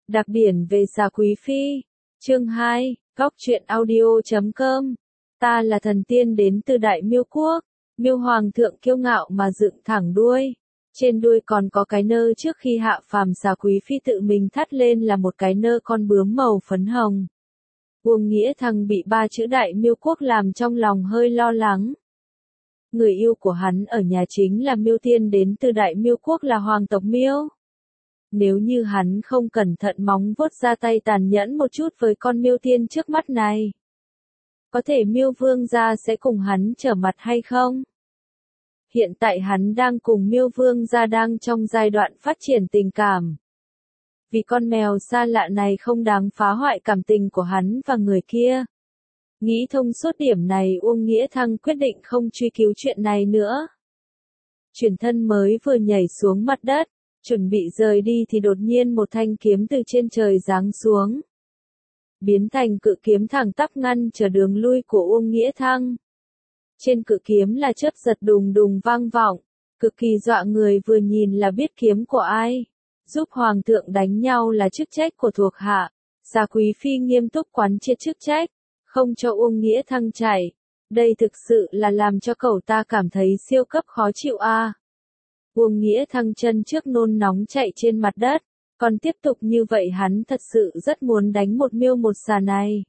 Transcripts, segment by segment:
Đặc điển về Xà Quý Phi. Chương 2, Góc truyện audio.com. Ta là thần tiên đến từ Đại Miêu Quốc. Miêu Hoàng thượng kiêu ngạo mà dựng thẳng đuôi. Trên đuôi còn có cái nơ, trước khi hạ phàm Xà Quý Phi tự mình thắt lên là một cái nơ con bướm màu phấn hồng. Uông Nghĩa Thăng bị ba chữ Đại Miêu Quốc làm trong lòng hơi lo lắng. Người yêu của hắn ở nhà chính là Miêu Tiên đến từ Đại Miêu Quốc, là hoàng tộc Miêu. Nếu như hắn không cẩn thận móng vuốt ra tay tàn nhẫn một chút với con Miêu Tiên trước mắt này, có thể Miêu Vương gia sẽ cùng hắn trở mặt hay không? Hiện tại hắn đang cùng Miêu Vương gia đang trong giai đoạn phát triển tình cảm. Vì con mèo xa lạ này không đáng phá hoại cảm tình của hắn và người kia. Nghĩ thông suốt điểm này, Uông Nghĩa Thăng quyết định không truy cứu chuyện này nữa. Chuyển thân mới vừa nhảy xuống mặt đất, chuẩn bị rời đi thì đột nhiên một thanh kiếm từ trên trời giáng xuống. Biến thành cự kiếm thẳng tắp ngăn trở đường lui của Uông Nghĩa Thăng. Trên cự kiếm là chớp giật đùng đùng vang vọng, cực kỳ dọa người, vừa nhìn là biết kiếm của ai. Giúp hoàng thượng đánh nhau là chức trách của thuộc hạ. Xà Quý Phi nghiêm túc quán triệt chức trách, không cho Uông Nghĩa Thăng chạy. Đây thực sự là làm cho cậu ta cảm thấy siêu cấp khó chịu a. Uông Nghĩa Thăng chân trước nôn nóng chạy trên mặt đất, còn tiếp tục như vậy hắn thật sự rất muốn đánh một Miêu một Xà này.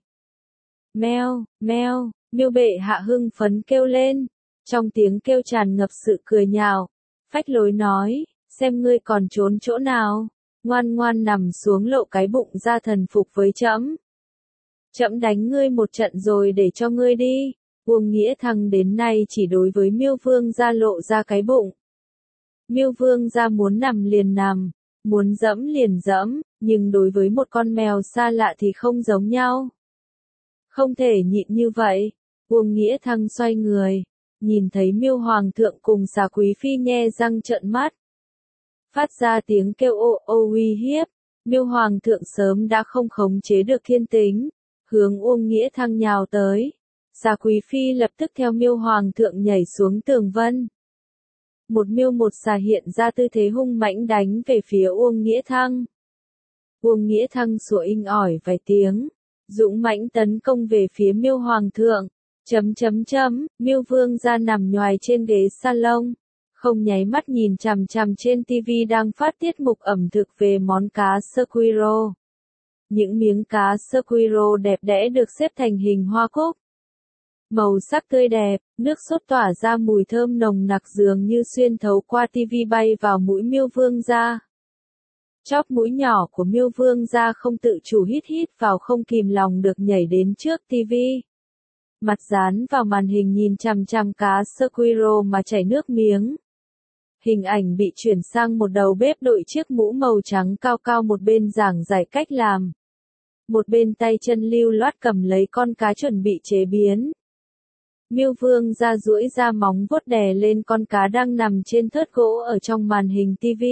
Meo, meo, Miêu bệ hạ hưng phấn kêu lên, trong tiếng kêu tràn ngập sự cười nhạo, phách lối nói, xem ngươi còn trốn chỗ nào, ngoan ngoan nằm xuống lộ cái bụng ra thần phục với trẫm. Trẫm đánh ngươi một trận rồi để cho ngươi đi. Uông Nghĩa Thăng đến nay chỉ đối với Miêu Vương gia lộ ra cái bụng. Miêu Vương gia muốn nằm liền nằm, muốn dẫm liền dẫm, nhưng đối với một con mèo xa lạ thì không giống nhau. Không thể nhịn như vậy. Uông Nghĩa Thăng xoay người, nhìn thấy Miêu Hoàng thượng cùng Xà Quý Phi nhe răng trợn mắt, phát ra tiếng kêu ô ô uy hiếp. Miêu Hoàng thượng sớm đã không khống chế được thiên tính, hướng Uông Nghĩa Thăng nhào tới. Xà Quý Phi lập tức theo Miêu Hoàng thượng nhảy xuống tường vân. Một Miêu một Xà hiện ra tư thế hung mãnh đánh về phía Uông Nghĩa Thăng. Uông Nghĩa Thăng sủa inh ỏi vài tiếng, dũng mãnh tấn công về phía Miêu Hoàng thượng. Miêu Vương gia nằm nhoài trên ghế salon, không nháy mắt nhìn chằm chằm trên TV đang phát tiết mục ẩm thực về món cá squirrel. Những miếng cá squirrel đẹp đẽ được xếp thành hình hoa cúc. Màu sắc tươi đẹp, nước sốt tỏa ra mùi thơm nồng nặc dường như xuyên thấu qua TV bay vào mũi Miêu Vương gia. Chóp mũi nhỏ của Miêu Vương gia không tự chủ hít hít vào, không kìm lòng được nhảy đến trước TV. Mặt dán vào màn hình nhìn chằm chằm cá squirrel mà chảy nước miếng. Hình ảnh bị chuyển sang một đầu bếp đội chiếc mũ màu trắng cao cao, một bên giảng giải cách làm, một bên tay chân lưu loát cầm lấy con cá chuẩn bị chế biến. Miêu Vương gia duỗi ra móng vuốt đè lên con cá đang nằm trên thớt gỗ ở trong màn hình TV.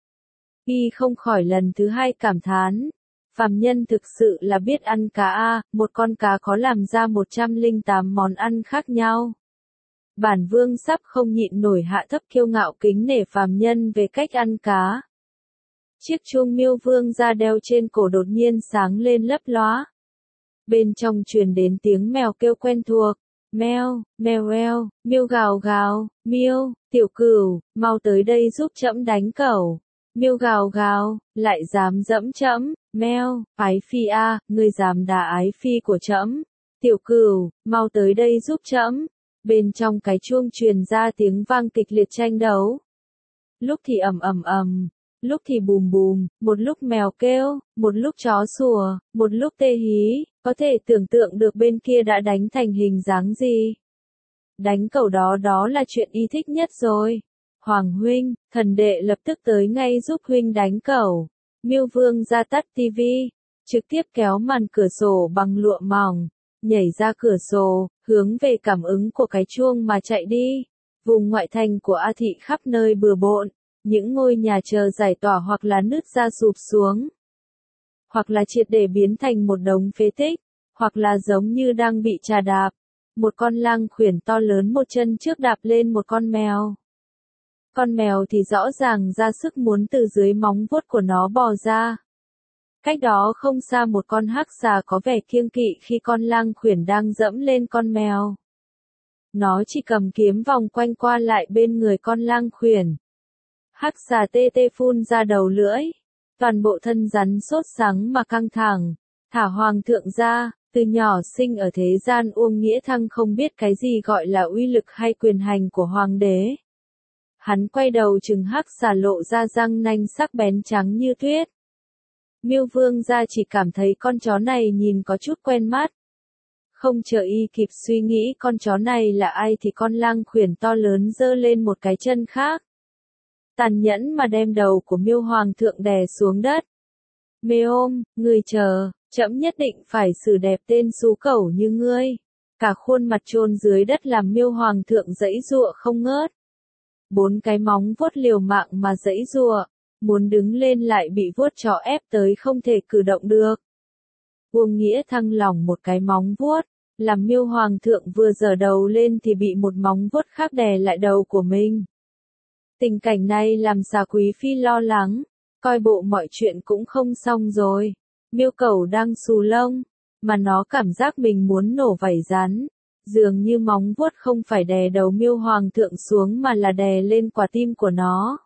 Y không khỏi lần thứ hai cảm thán, phàm nhân thực sự là biết ăn cá a, một con cá có làm ra 108 món ăn khác nhau. Bản vương sắp không nhịn nổi hạ thấp kiêu ngạo kính nể phàm nhân về cách ăn cá. Chiếc chuông Miêu Vương gia đeo trên cổ đột nhiên sáng lên lấp lóa. Bên trong truyền đến tiếng mèo kêu quen thuộc. Meo, meo eo, Miêu gào gào, Miêu, tiểu cừu, mau tới đây giúp trẫm đánh cẩu. Miêu gào gào, lại dám dẫm trẫm. Meo, ái phi a, ngươi dám đá ái phi của trẫm. Tiểu cừu, mau tới đây giúp trẫm. Bên trong cái chuông truyền ra tiếng vang kịch liệt tranh đấu. Lúc thì ầm ầm ầm, lúc thì bùm bùm, một lúc mèo kêu, một lúc chó sủa, một lúc tê hí, có thể tưởng tượng được bên kia đã đánh thành hình dáng gì. Đánh cẩu đó là chuyện y thích nhất rồi. Hoàng huynh, thần đệ lập tức tới ngay giúp huynh đánh cẩu. Miêu Vương gia tắt TV, trực tiếp kéo màn cửa sổ bằng lụa mỏng, nhảy ra cửa sổ, hướng về cảm ứng của cái chuông mà chạy đi. Vùng ngoại thành của A Thị khắp nơi bừa bộn, những ngôi nhà chờ giải tỏa hoặc là nứt ra sụp xuống, hoặc là triệt để biến thành một đống phế tích, hoặc là giống như đang bị trà đạp. Một con lang khuyển to lớn một chân trước đạp lên một con mèo. Con mèo thì rõ ràng ra sức muốn từ dưới móng vuốt của nó bò ra. Cách đó không xa một con hắc xà có vẻ kiêng kỵ khi con lang khuyển đang dẫm lên con mèo. Nó chỉ cầm kiếm vòng quanh qua lại bên người con lang khuyển. Hắc xà tê tê phun ra đầu lưỡi. Toàn bộ thân rắn sốt sắng mà căng thẳng. Thả hoàng thượng ra, từ nhỏ sinh ở thế gian Uông Nghĩa Thăng không biết cái gì gọi là uy lực hay quyền hành của hoàng đế. Hắn quay đầu trừng hắc xà lộ ra răng nanh sắc bén trắng như tuyết. Miêu Vương gia chỉ cảm thấy con chó này nhìn có chút quen mắt. Không chờ y kịp suy nghĩ con chó này là ai thì con lang khuyển to lớn giơ lên một cái chân khác. Tàn nhẫn mà đem đầu của Miêu Hoàng thượng đè xuống đất. Mê ôm, người chờ, trẫm nhất định phải xử đẹp tên xú cẩu như ngươi. Cả khuôn mặt chôn dưới đất làm Miêu Hoàng thượng giãy giụa không ngớt. 4 cái móng vuốt liều mạng mà giãy giụa, muốn đứng lên lại bị vuốt chó ép tới không thể cử động được. Uông Nghĩa Thăng lỏng một cái móng vuốt, làm Miêu Hoàng thượng vừa giở đầu lên thì bị một móng vuốt khác đè lại đầu của mình. Tình cảnh này làm Xà Quý Phi lo lắng, coi bộ mọi chuyện cũng không xong rồi. Miêu cẩu đang xù lông, mà nó cảm giác mình muốn nổ vảy rắn. Dường như móng vuốt không phải đè đầu Miêu Hoàng thượng xuống mà là đè lên quả tim của nó.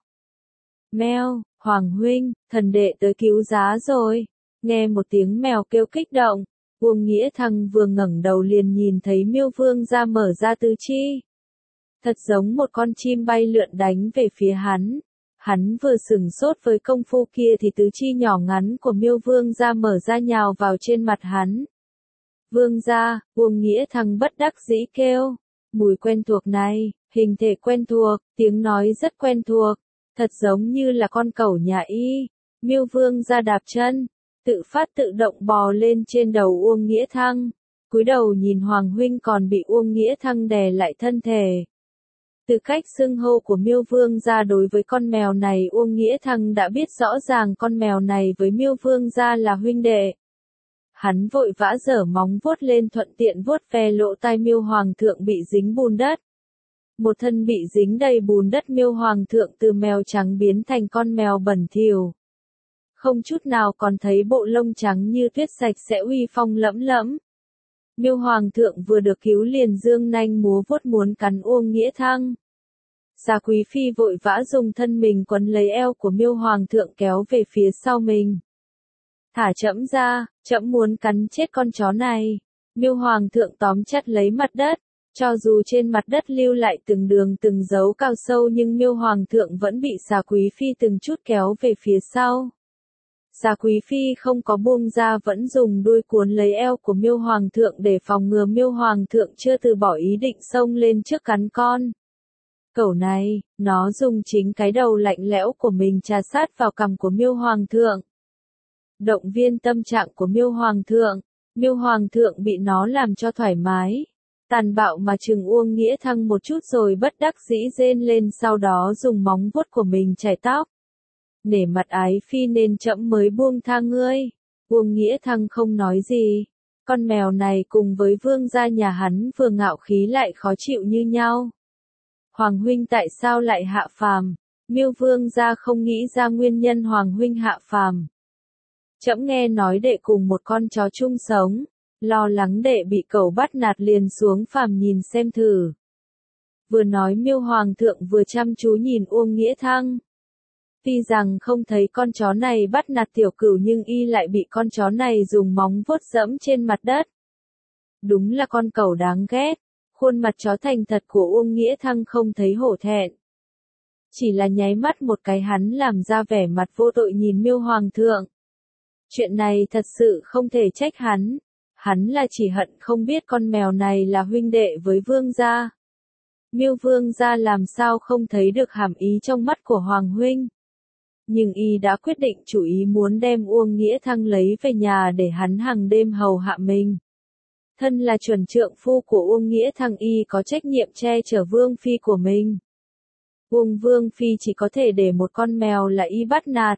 Meo, Hoàng huynh, thần đệ tới cứu giá rồi. Nghe một tiếng mèo kêu kích động, Uông Nghĩa Thăng vừa ngẩng đầu liền nhìn thấy Miêu Vương gia mở ra tứ chi. Thật giống một con chim bay lượn đánh về phía hắn. Hắn vừa sừng sốt với công phu kia thì tứ chi nhỏ ngắn của Miêu Vương gia mở ra nhào vào trên mặt hắn. Vương gia, Uông Nghĩa Thăng bất đắc dĩ kêu. Mùi quen thuộc này, hình thể quen thuộc, tiếng nói rất quen thuộc. Thật giống như là con cẩu nhà y. Miêu Vương gia đạp chân, tự phát tự động bò lên trên đầu Uông Nghĩa Thăng. Cúi đầu nhìn Hoàng huynh còn bị Uông Nghĩa Thăng đè lại thân thể. Từ cách xưng hô của Miêu Vương gia đối với con mèo này Uông Nghĩa Thăng đã biết rõ ràng con mèo này với Miêu Vương gia là huynh đệ. Hắn vội vã giở móng vuốt lên thuận tiện vuốt ve lỗ tai Miêu Hoàng thượng bị dính bùn đất. Một thân bị dính đầy bùn đất Miêu Hoàng thượng từ mèo trắng biến thành con mèo bẩn thỉu. Không chút nào còn thấy bộ lông trắng như tuyết sạch sẽ uy phong lẫm lẫm. Miêu Hoàng thượng vừa được cứu liền dương nanh múa vuốt muốn cắn Uông Nghĩa Thăng. Xà Quý Phi vội vã dùng thân mình quấn lấy eo của Miêu Hoàng thượng kéo về phía sau mình. Thả trẫm ra, trẫm muốn cắn chết con chó này. Miêu Hoàng thượng tóm chặt lấy mặt đất. Cho dù trên mặt đất lưu lại từng đường từng dấu cao sâu nhưng Miêu Hoàng thượng vẫn bị Xà Quý Phi từng chút kéo về phía sau. Xà Quý Phi không có buông ra vẫn dùng đuôi cuốn lấy eo của Miêu Hoàng thượng để phòng ngừa Miêu Hoàng thượng chưa từ bỏ ý định xông lên trước cắn con. Cẩu này, nó dùng chính cái đầu lạnh lẽo của mình chà sát vào cằm của Miêu Hoàng thượng. Động viên tâm trạng của Miêu Hoàng thượng, Miêu Hoàng thượng bị nó làm cho thoải mái. Tàn bạo mà trừng Uông Nghĩa Thăng một chút rồi bất đắc dĩ rên lên sau đó dùng móng vuốt của mình chải tóc. Nể mặt ái phi nên trẫm mới buông tha ngươi. Uông Nghĩa Thăng không nói gì. Con mèo này cùng với vương gia nhà hắn vừa ngạo khí lại khó chịu như nhau. Hoàng huynh tại sao lại hạ phàm? Miêu Vương gia không nghĩ ra nguyên nhân Hoàng huynh hạ phàm. Trẫm nghe nói đệ cùng một con chó chung sống, lo lắng đệ bị cẩu bắt nạt liền xuống phàm nhìn xem thử. Vừa nói Miêu Hoàng thượng vừa chăm chú nhìn Uông Nghĩa Thăng. Tuy rằng không thấy con chó này bắt nạt tiểu cửu nhưng y lại bị con chó này dùng móng vuốt dẫm trên mặt đất. Đúng là con cẩu đáng ghét. Khuôn mặt chó thành thật của Uông Nghĩa Thăng không thấy hổ thẹn. Chỉ là nháy mắt một cái hắn làm ra vẻ mặt vô tội nhìn Miêu Hoàng thượng. Chuyện này thật sự không thể trách hắn. Hắn là chỉ hận không biết con mèo này là huynh đệ với vương gia. Miêu Vương gia làm sao không thấy được hàm ý trong mắt của Hoàng huynh. Nhưng y đã quyết định chủ ý muốn đem Uông Nghĩa Thăng lấy về nhà để hắn hàng đêm hầu hạ mình. Thân là chuẩn trượng phu của Uông Nghĩa Thăng y có trách nhiệm che chở vương phi của mình. Uông vương phi chỉ có thể để một con mèo là y bắt nạt.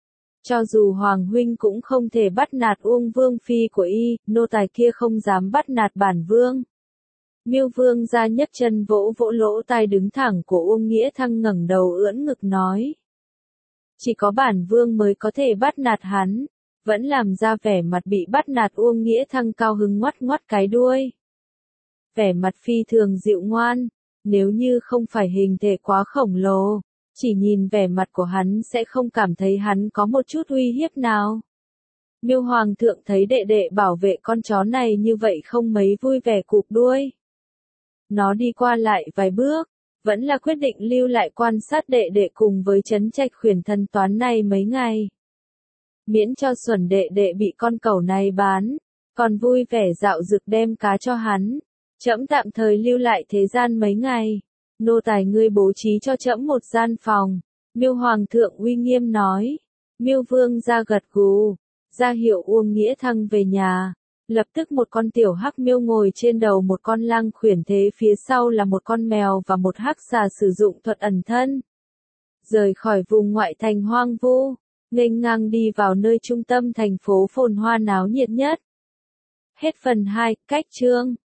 Cho dù Hoàng huynh cũng không thể bắt nạt Uông vương phi của y, nô tài kia không dám bắt nạt bản vương. Miêu Vương gia nhấc chân vỗ vỗ lỗ tai đứng thẳng của Uông Nghĩa Thăng ngẩng đầu ưỡn ngực nói. Chỉ có bản vương mới có thể bắt nạt hắn. vẫn làm ra vẻ mặt bị bắt nạt. Uông Nghĩa Thăng cao hứng ngoắt ngoắt cái đuôi. Vẻ mặt phi thường dịu ngoan, nếu như không phải hình thể quá khổng lồ, chỉ nhìn vẻ mặt của hắn sẽ không cảm thấy hắn có một chút uy hiếp nào. Miêu Hoàng thượng thấy đệ đệ bảo vệ con chó này như vậy không mấy vui vẻ cụp đuôi. Nó đi qua lại vài bước, vẫn là quyết định lưu lại quan sát đệ đệ cùng với Trấn Trạch Khuyển thân toán này mấy ngày. Miễn cho xuẩn đệ đệ bị con cẩu này bán, còn vui vẻ dạo dực đem cá cho hắn. Trẫm tạm thời lưu lại thế gian mấy ngày, nô tài ngươi bố trí cho trẫm một gian phòng. Miêu Hoàng thượng uy nghiêm nói. Miêu Vương ra gật gù, ra hiệu Uông Nghĩa Thăng về nhà. Lập tức một con tiểu hắc miêu ngồi trên đầu một con lang khuyển, thế phía sau là một con mèo và một hắc xà sử dụng thuật ẩn thân. Rời khỏi vùng ngoại thành hoang vu, nghênh ngang đi vào nơi trung tâm thành phố phồn hoa náo nhiệt nhất. Hết phần 2, cách chương.